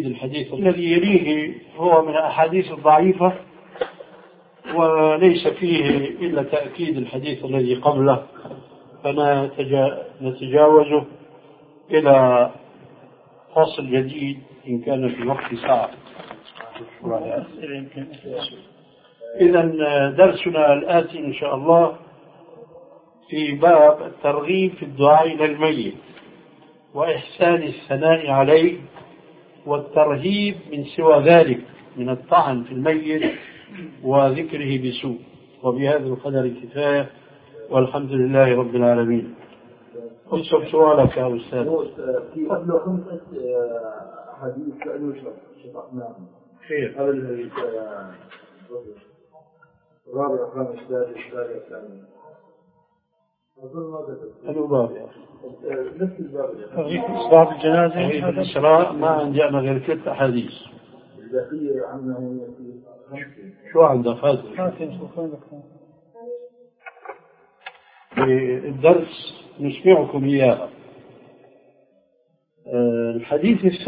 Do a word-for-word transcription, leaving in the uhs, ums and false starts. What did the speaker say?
تأكيد الحديث الذي يليه هو من الأحاديث الضعيفة، وليس فيه إلا تأكيد الحديث الذي قبله، فنتجاوزه إلى فصل جديد إن كان في وقت ساعة. إذن درسنا الآتي إن شاء الله في باب الترغيب في الدعاء إلى الميت وإحسان الثناء عليه والترهيب من سوى ذلك من الطعن في الميت وذكره بسوء. وبهذا القدر كفاية، والحمد لله رب العالمين. أنصب سؤالك يا أستاذ. في قبل خمسة حديث سألوا شرحناه خير. قبل الرابع خامس سادس سابع ثامن أظن ماذا أنو باب يا أخي؟ نفس الباب باب الجنازة في الإسراء. ما عندي أنا غير ثلاث أحاديث. البقية عنه شو عندك هذا؟ الدرس نسمعكم إياها. الحديث